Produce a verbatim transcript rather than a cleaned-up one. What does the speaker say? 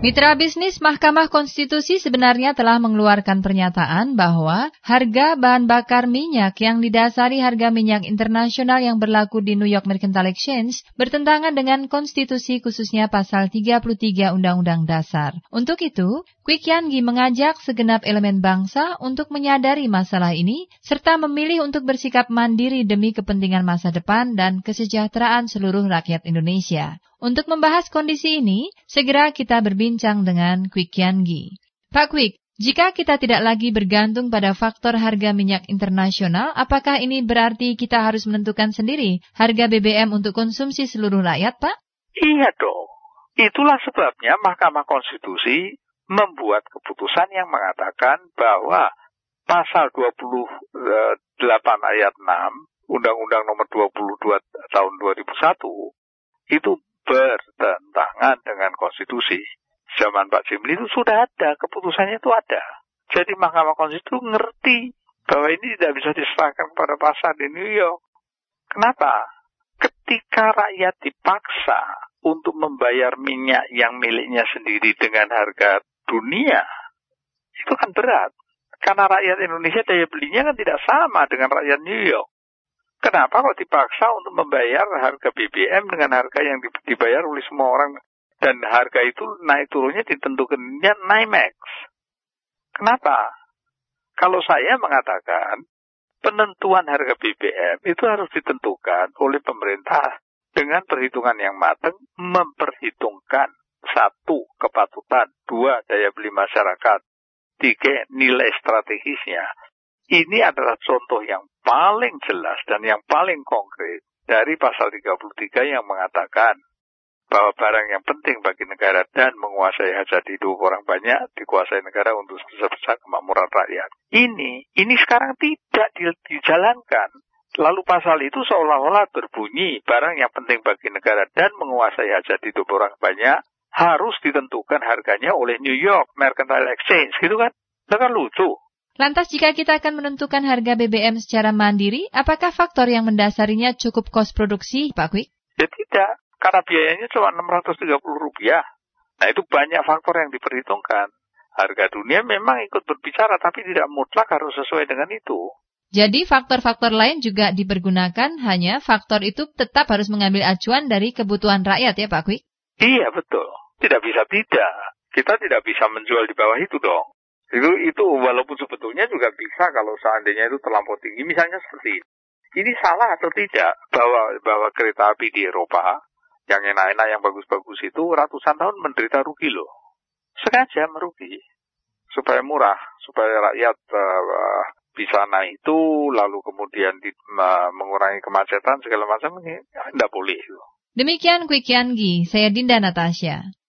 Mitra bisnis Mahkamah Konstitusi sebenarnya telah mengeluarkan pernyataan bahwa harga bahan bakar minyak yang didasari harga minyak internasional yang berlaku di New York Mercantile Exchange bertentangan dengan konstitusi khususnya pasal tiga puluh tiga Undang-Undang Dasar. Untuk itu, Kwik Yangi mengajak segenap elemen bangsa untuk menyadari masalah ini serta memilih untuk bersikap mandiri demi kepentingan masa depan dan kesejahteraan seluruh rakyat Indonesia. Untuk membahas kondisi ini, segera kita berbincang dengan Kwik Yangi. Pak Kwik, jika kita tidak lagi bergantung pada faktor harga minyak internasional, apakah ini berarti kita harus menentukan sendiri harga B B M untuk konsumsi seluruh rakyat, Pak? Iya dong. Itulah sebabnya Mahkamah Konstitusi membuat keputusan yang mengatakan bahwa pasal dua puluh delapan ayat enam Undang-Undang nomor dua puluh dua tahun dua ribu satu itu bertentangan dengan konstitusi. Zaman Pak Jimli itu sudah ada, keputusannya itu ada. Jadi Mahkamah Konstitusi ngerti bahwa ini tidak bisa diserahkan kepada pasar di New York. Kenapa? Ketika rakyat dipaksa untuk membayar minyak yang miliknya sendiri dengan harga dunia, itu kan berat. Karena rakyat Indonesia daya belinya kan tidak sama dengan rakyat New York. Kenapa kok dipaksa untuk membayar harga B B M dengan harga yang dibayar oleh semua orang, dan harga itu naik turunnya ditentukannya NYMEX? Kenapa? Kalau saya mengatakan penentuan harga B B M itu harus ditentukan oleh pemerintah dengan perhitungan yang matang, memperhitungkan satu, kepatutan, dua, daya beli masyarakat, tiga, nilai strategisnya. Ini adalah contoh yang paling jelas dan yang paling konkret dari pasal tiga puluh tiga yang mengatakan bahwa barang yang penting bagi negara dan menguasai hajat hidup orang banyak dikuasai negara untuk sebesar kemakmuran rakyat. Ini, ini sekarang tidak dijalankan. Lalu pasal itu seolah-olah berbunyi barang yang penting bagi negara dan menguasai hajat hidup orang banyak harus ditentukan harganya oleh New York Mercantile Exchange, gitu kan? Itu kan lucu. Lantas jika kita akan menentukan harga B B M secara mandiri, apakah faktor yang mendasarinya cukup kos produksi, Pak Kwik? Ya tidak, karena biayanya cuma enam ratus tiga puluh rupiah. Nah itu banyak faktor yang diperhitungkan. Harga dunia memang ikut berbicara, tapi tidak mutlak harus sesuai dengan itu. Jadi faktor-faktor lain juga dipergunakan, hanya faktor itu tetap harus mengambil acuan dari kebutuhan rakyat ya Pak Kwik? Iya betul, tidak bisa tidak. Kita tidak bisa menjual di bawah itu dong. Itu, itu walaupun sebetulnya juga bisa kalau seandainya itu terlampau tinggi. Misalnya seperti ini. Ini salah atau tidak bahwa bahwa kereta api di Eropa yang enak-enak, yang bagus-bagus itu ratusan tahun menderita rugi loh. Sengaja merugi. Supaya murah, supaya rakyat uh, bisa naik itu, lalu kemudian di, uh, mengurangi kemacetan segala macam, ini tidak boleh. Demikian Kwik Yangi, saya Dinda Natasha.